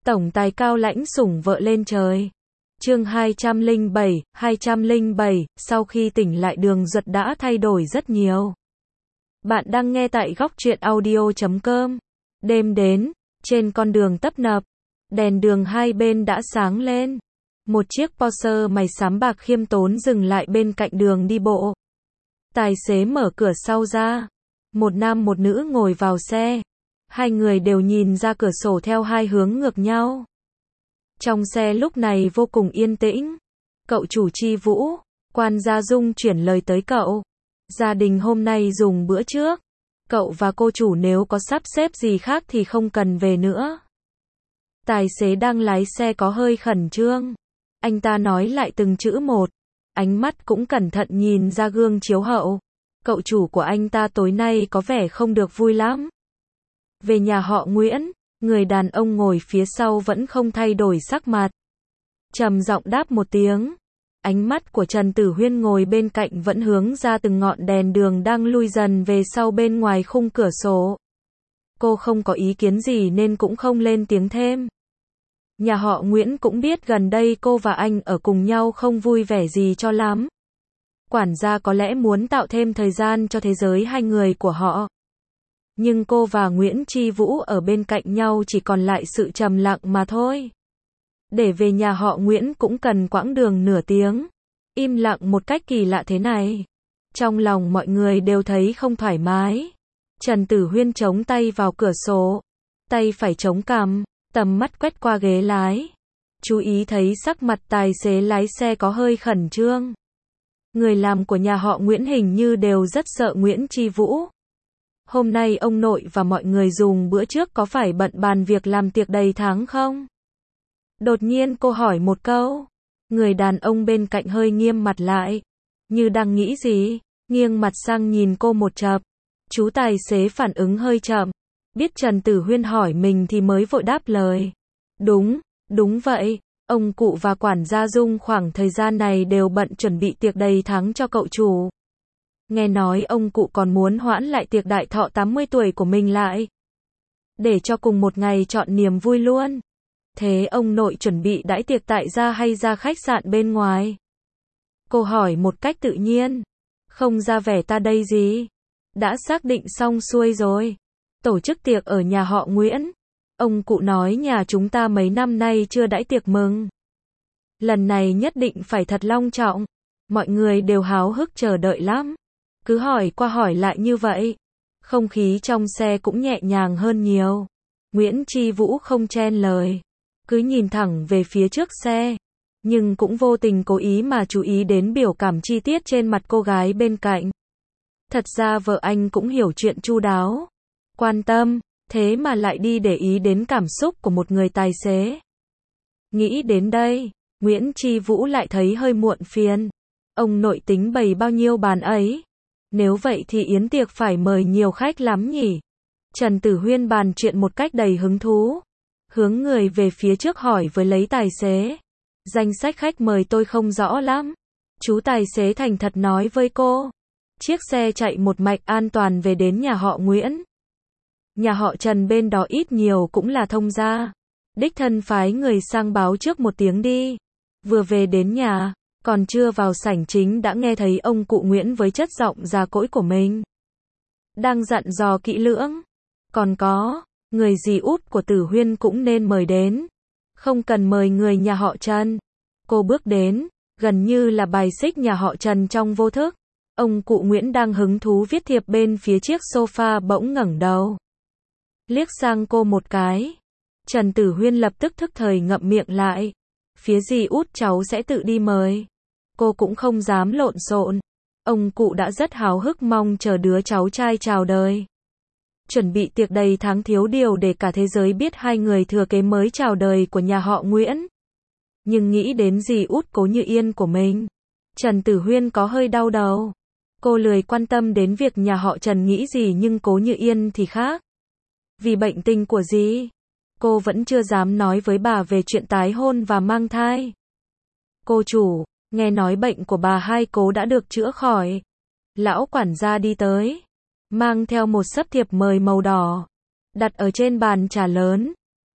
Tổng tài cao lãnh sủng vợ lên trời. Chương 207, sau khi tỉnh lại Đường Duật đã thay đổi rất nhiều. Bạn đang nghe tại góc truyện audio.com. Đêm đến, trên con đường tấp nập, đèn đường hai bên đã sáng lên. Một chiếc Porsche màu xám bạc khiêm tốn dừng lại bên cạnh đường đi bộ. Tài xế mở cửa sau ra. Một nam một nữ ngồi vào xe. Hai người đều nhìn ra cửa sổ theo hai hướng ngược nhau. Trong xe lúc này vô cùng yên tĩnh. Cậu chủ Chi Vũ, Quan Gia Dung chuyển lời tới cậu. Gia đình hôm nay dùng bữa trước. Cậu và cô chủ nếu có sắp xếp gì khác thì không cần về nữa. Tài xế đang lái xe có hơi khẩn trương. Anh ta nói lại từng chữ một. Ánh mắt cũng cẩn thận nhìn ra gương chiếu hậu. Cậu chủ của anh ta tối nay có vẻ không được vui lắm. Về nhà họ Nguyễn, người đàn ông ngồi phía sau vẫn không thay đổi sắc mặt. Trầm giọng đáp một tiếng. Ánh mắt của Trần Tử Huyên ngồi bên cạnh vẫn hướng ra từng ngọn đèn đường đang lui dần về sau bên ngoài khung cửa sổ. Cô không có ý kiến gì nên cũng không lên tiếng thêm. Nhà họ Nguyễn cũng biết gần đây cô và anh ở cùng nhau không vui vẻ gì cho lắm. Quản gia có lẽ muốn tạo thêm thời gian cho thế giới hai người của họ. Nhưng cô và Nguyễn Chi Vũ ở bên cạnh nhau chỉ còn lại sự trầm lặng mà thôi. Để về nhà họ Nguyễn cũng cần quãng đường nửa tiếng. Im lặng một cách kỳ lạ thế này. Trong lòng mọi người đều thấy không thoải mái. Trần Tử Huyên chống tay vào cửa sổ. Tay phải chống cằm, tầm mắt quét qua ghế lái. Chú ý thấy sắc mặt tài xế lái xe có hơi khẩn trương. Người làm của nhà họ Nguyễn hình như đều rất sợ Nguyễn Chi Vũ. Hôm nay ông nội và mọi người dùng bữa trước có phải bận bàn việc làm tiệc đầy tháng không? Đột nhiên cô hỏi một câu. Người đàn ông bên cạnh hơi nghiêm mặt lại. Như đang nghĩ gì, nghiêng mặt sang nhìn cô một chập. Chú tài xế phản ứng hơi chậm. Biết Trần Tử Huyên hỏi mình thì mới vội đáp lời. Đúng vậy. Ông cụ và quản gia Dung khoảng thời gian này đều bận chuẩn bị tiệc đầy tháng cho cậu chủ. Nghe nói ông cụ còn muốn hoãn lại tiệc đại thọ 80 tuổi của mình lại. Để cho cùng một ngày chọn niềm vui luôn. Thế ông nội chuẩn bị đãi tiệc tại gia hay ra khách sạn bên ngoài? Cô hỏi một cách tự nhiên. Không ra vẻ ta đây gì. Đã xác định xong xuôi rồi. Tổ chức tiệc ở nhà họ Nguyễn. Ông cụ nói nhà chúng ta mấy năm nay chưa đãi tiệc mừng. Lần này nhất định phải thật long trọng. Mọi người đều háo hức chờ đợi lắm. Cứ hỏi qua hỏi lại như vậy. Không khí trong xe cũng nhẹ nhàng hơn nhiều. Nguyễn Chi Vũ không chen lời. Cứ nhìn thẳng về phía trước xe. Nhưng cũng vô tình cố ý mà chú ý đến biểu cảm chi tiết trên mặt cô gái bên cạnh. Thật ra vợ anh cũng hiểu chuyện chu đáo. Quan tâm, thế mà lại đi để ý đến cảm xúc của một người tài xế. Nghĩ đến đây, Nguyễn Chi Vũ lại thấy hơi muộn phiền. Ông nội tính bày bao nhiêu bàn ấy? Nếu vậy thì yến tiệc phải mời nhiều khách lắm nhỉ? Trần Tử Huyên bàn chuyện một cách đầy hứng thú. Hướng người về phía trước hỏi với lấy tài xế. Danh sách khách mời tôi không rõ lắm. Chú tài xế thành thật nói với cô. Chiếc xe chạy một mạch an toàn về đến nhà họ Nguyễn. Nhà họ Trần bên đó ít nhiều cũng là thông gia. Đích thân phái người sang báo trước một tiếng đi. Vừa về đến nhà, còn chưa vào sảnh chính đã nghe thấy ông cụ Nguyễn với chất giọng già cỗi của mình. Đang dặn dò kỹ lưỡng. Còn có, người dì út của Tử Huyên cũng nên mời đến. Không cần mời người nhà họ Trần. Cô bước đến, gần như là bài xích nhà họ Trần trong vô thức. Ông cụ Nguyễn đang hứng thú viết thiệp bên phía chiếc sofa bỗng ngẩng đầu. Liếc sang cô một cái. Trần Tử Huyên lập tức thức thời ngậm miệng lại. Phía dì út cháu sẽ tự đi mời. Cô cũng không dám lộn xộn. Ông cụ đã rất háo hức mong chờ đứa cháu trai chào đời. Chuẩn bị tiệc đầy tháng thiếu điều để cả thế giới biết hai người thừa kế mới chào đời của nhà họ Nguyễn. Nhưng nghĩ đến dì út Cố Như Yên của mình, Trần Tử Huyên có hơi đau đầu. Cô lười quan tâm đến việc nhà họ Trần nghĩ gì nhưng Cố Như Yên thì khác. Vì bệnh tình của dì, cô vẫn chưa dám nói với bà về chuyện tái hôn và mang thai. Cô chủ, nghe nói bệnh của bà hai Cố đã được chữa khỏi. Lão quản gia đi tới, mang theo một sấp thiệp mời màu đỏ, đặt ở trên bàn trà lớn.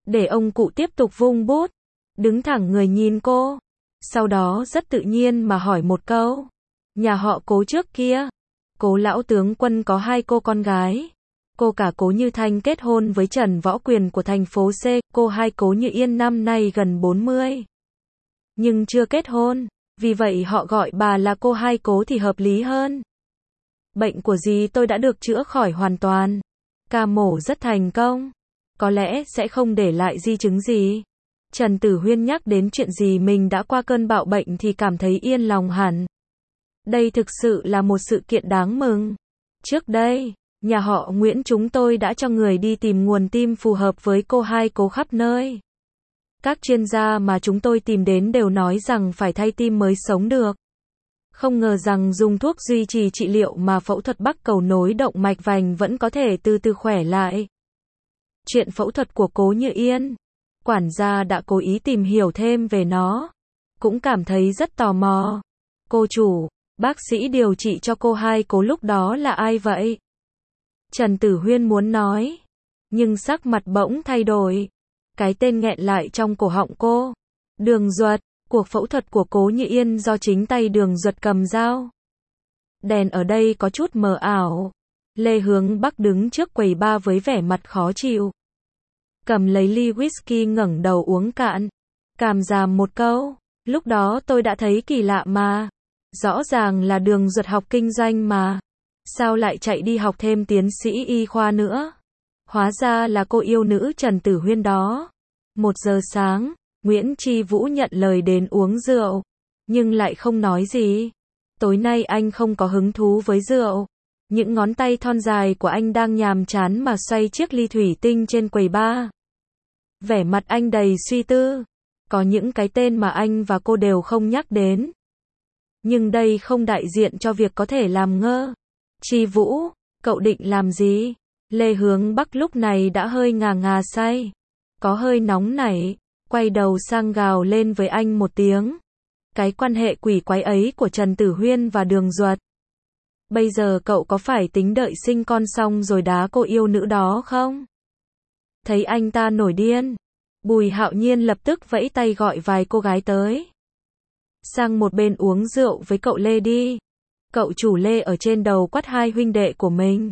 để ông cụ tiếp tục vung bút, đứng thẳng người nhìn cô. Sau đó rất tự nhiên mà hỏi một câu. Nhà họ Cố trước kia, Cố lão tướng quân có 2 cô con gái. Cô cả Cố Như Thanh kết hôn với Trần Võ Quyền của thành phố C, cô hai Cố Như Yên năm nay gần 40. Nhưng chưa kết hôn, vì vậy họ gọi bà là cô hai Cố thì hợp lý hơn. Bệnh của dì tôi đã được chữa khỏi hoàn toàn. Ca mổ rất thành công. Có lẽ sẽ không để lại di chứng gì. Trần Tử Huyên nhắc đến chuyện gì mình đã qua cơn bạo bệnh thì cảm thấy yên lòng hẳn. Đây thực sự là một sự kiện đáng mừng. Trước đây, nhà họ Nguyễn chúng tôi đã cho người đi tìm nguồn tim phù hợp với cô hai Cố khắp nơi. Các chuyên gia mà chúng tôi tìm đến đều nói rằng phải thay tim mới sống được. Không ngờ rằng dùng thuốc duy trì trị liệu mà phẫu thuật bắc cầu nối động mạch vành vẫn có thể từ từ khỏe lại. Chuyện phẫu thuật của Cố Như Yên, quản gia đã cố ý tìm hiểu thêm về nó. Cũng cảm thấy rất tò mò. Cô chủ, bác sĩ điều trị cho cô hai Cố lúc đó là ai vậy? Trần Tử Huyên muốn nói, nhưng sắc mặt bỗng thay đổi. Cái tên nghẹn lại trong cổ họng cô. Đường Duật, cuộc phẫu thuật của Cố Như Yên do chính tay Đường Duật cầm dao. Đèn ở đây có chút mờ ảo. Lê Hướng Bắc đứng trước quầy bar với vẻ mặt khó chịu. Cầm lấy ly whisky ngẩng đầu uống cạn. Cảm giảm một câu. Lúc đó tôi đã thấy kỳ lạ mà. Rõ ràng là Đường Duật học kinh doanh mà. Sao lại chạy đi học thêm tiến sĩ y khoa nữa? Hóa ra là cô yêu nữ Trần Tử Huyên đó. 1 giờ sáng, Nguyễn Tri Vũ nhận lời đến uống rượu. Nhưng lại không nói gì. Tối nay anh không có hứng thú với rượu. Những ngón tay thon dài của anh đang nhàm chán mà xoay chiếc ly thủy tinh trên quầy bar. Vẻ mặt anh đầy suy tư. Có những cái tên mà anh và cô đều không nhắc đến. Nhưng đây không đại diện cho việc có thể làm ngơ. Tri Vũ, cậu định làm gì? Lê Hướng Bắc lúc này đã hơi ngà ngà say. Có hơi nóng nảy. Quay đầu sang gào lên với anh một tiếng. Cái quan hệ quỷ quái ấy của Trần Tử Huyên và Đường Duật. Bây giờ cậu có phải tính đợi sinh con xong rồi đá cô yêu nữ đó không? Thấy anh ta nổi điên. Bùi Hạo Nhiên lập tức vẫy tay gọi vài cô gái tới. Sang một bên uống rượu với cậu Lê đi. Cậu chủ Lê ở trên đầu quát hai huynh đệ của mình.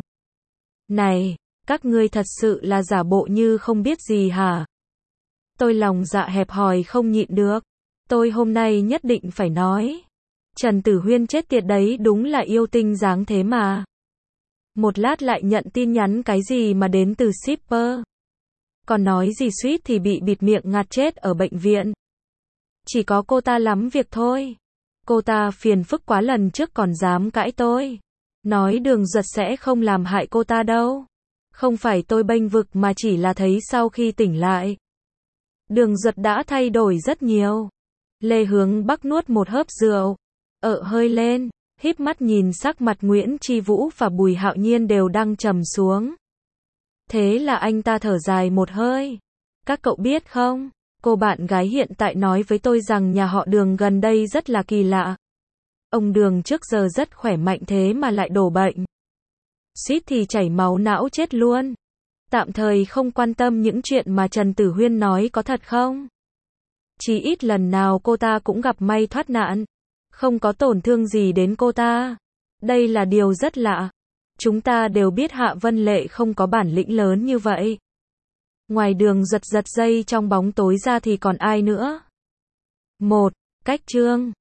Này, các ngươi thật sự là giả bộ như không biết gì hả? Tôi lòng dạ hẹp hòi không nhịn được. Tôi hôm nay nhất định phải nói. Trần Tử Huyên chết tiệt đấy đúng là yêu tinh dáng thế mà. Một lát lại nhận tin nhắn cái gì mà đến từ shipper. Còn nói gì suýt thì bị bịt miệng ngạt chết ở bệnh viện. Chỉ có cô ta lắm việc thôi. Cô ta phiền phức quá, lần trước còn dám cãi tôi. Nói Đường Duật sẽ không làm hại cô ta đâu. Không phải tôi bênh vực mà chỉ là thấy sau khi tỉnh lại. Đường Duật đã thay đổi rất nhiều. Lê Hướng Bắc nuốt một hớp rượu. Hơi lên, híp mắt nhìn sắc mặt Nguyễn Tri Vũ và Bùi Hạo Nhiên đều đang trầm xuống. Thế là anh ta thở dài một hơi. Các cậu biết không, cô bạn gái hiện tại nói với tôi rằng nhà họ Đường gần đây rất là kỳ lạ. Ông Đường trước giờ rất khỏe mạnh thế mà lại đổ bệnh. Suýt thì chảy máu não chết luôn. Tạm thời không quan tâm những chuyện mà Trần Tử Huyên nói có thật không? Chỉ ít lần nào cô ta cũng gặp may thoát nạn. Không có tổn thương gì đến cô ta. Đây là điều rất lạ. Chúng ta đều biết Hạ Vân Lệ không có bản lĩnh lớn như vậy. Ngoài Đường giật dây trong bóng tối ra thì còn ai nữa? 1. Cách chương